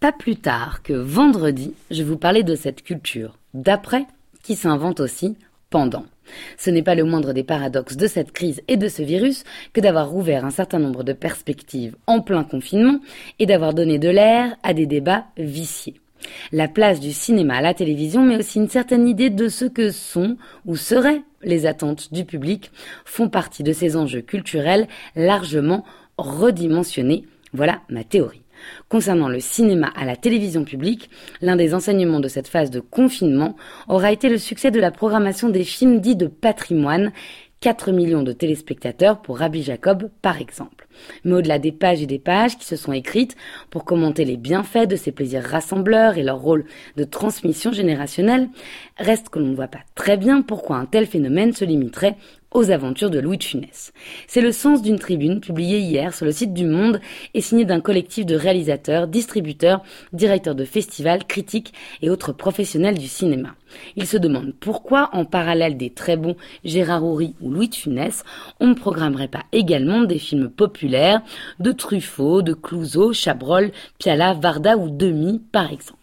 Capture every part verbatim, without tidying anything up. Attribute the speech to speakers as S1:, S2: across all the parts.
S1: Pas plus tard que vendredi, je vous parlais de cette culture d'après qui s'invente aussi pendant. Ce n'est pas le moindre des paradoxes de cette crise et de ce virus que d'avoir rouvert un certain nombre de perspectives en plein confinement et d'avoir donné de l'air à des débats viciés. La place du cinéma à la télévision, mais aussi une certaine idée de ce que sont ou seraient les attentes du public, font partie de ces enjeux culturels largement redimensionnés. Voilà ma théorie. Concernant le cinéma à la télévision publique, l'un des enseignements de cette phase de confinement aura été le succès de la programmation des films dits de patrimoine, quatre millions de téléspectateurs pour Rabbi Jacob par exemple. Mais au-delà des pages et des pages qui se sont écrites pour commenter les bienfaits de ces plaisirs rassembleurs et leur rôle de transmission générationnelle, reste que l'on ne voit pas très bien pourquoi un tel phénomène se limiterait aux aventures de Louis de Funès. C'est le sens d'une tribune publiée hier sur le site du Monde et signée d'un collectif de réalisateurs, distributeurs, directeurs de festivals, critiques et autres professionnels du cinéma. Ils se demandent pourquoi, en parallèle des très bons Gérard Houry ou Louis de Funès, on ne programmerait pas également des films populaires de Truffaut, de Clouzot, Chabrol, Piala, Varda ou Demy par exemple.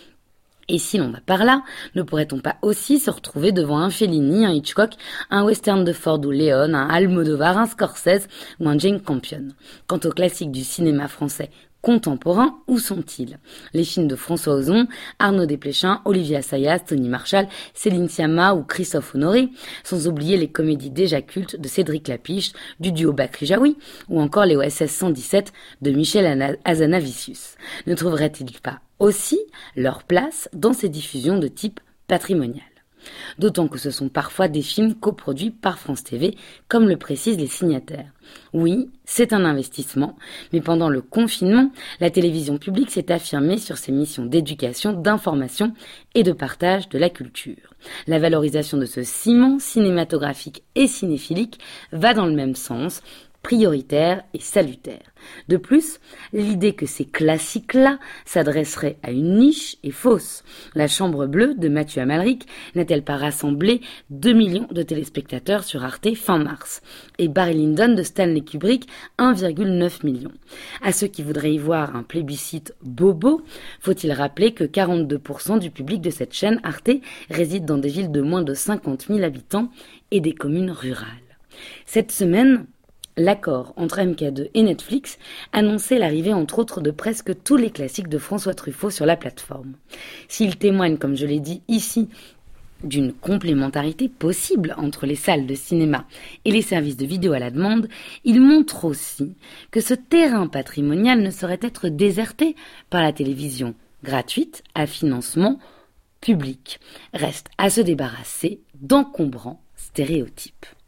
S1: Et si l'on va par là, ne pourrait-on pas aussi se retrouver devant un Fellini, un Hitchcock, un western de Ford ou Léon, un Almodovar, un Scorsese ou un Jane Campion? Quant aux classiques du cinéma français contemporain, où sont-ils? Les films de François Ozon, Arnaud Desplechin, Olivier Assayas, Tony Marshall, Céline Sciamma ou Christophe Honoré, sans oublier les comédies déjà cultes de Cédric Lapiche, du duo Bakri-Jaoui, ou encore les O S S cent dix-sept de Michel Hazanavicius. Ne trouverait-il pas aussi leur place dans ces diffusions de type patrimonial? D'autant que ce sont parfois des films coproduits par France T V, comme le précisent les signataires. Oui, c'est un investissement, mais pendant le confinement, la télévision publique s'est affirmée sur ses missions d'éducation, d'information et de partage de la culture. La valorisation de ce ciment cinématographique et cinéphilique va dans le même sens, prioritaire et salutaire. De plus, l'idée que ces classiques-là s'adresseraient à une niche est fausse. La Chambre bleue de Mathieu Amalric n'a-t-elle pas rassemblé deux millions de téléspectateurs sur Arte fin mars et Barry Lyndon de Stanley Kubrick un virgule neuf million. À ceux qui voudraient y voir un plébiscite bobo, faut-il rappeler que quarante-deux pour cent du public de cette chaîne Arte réside dans des villes de moins de cinquante mille habitants et des communes rurales. Cette semaine, l'accord entre M K deux et Netflix annonçait l'arrivée entre autres de presque tous les classiques de François Truffaut sur la plateforme. S'il témoigne, comme je l'ai dit ici, d'une complémentarité possible entre les salles de cinéma et les services de vidéo à la demande, il montre aussi que ce terrain patrimonial ne saurait être déserté par la télévision gratuite à financement public. Reste à se débarrasser d'encombrants stéréotypes.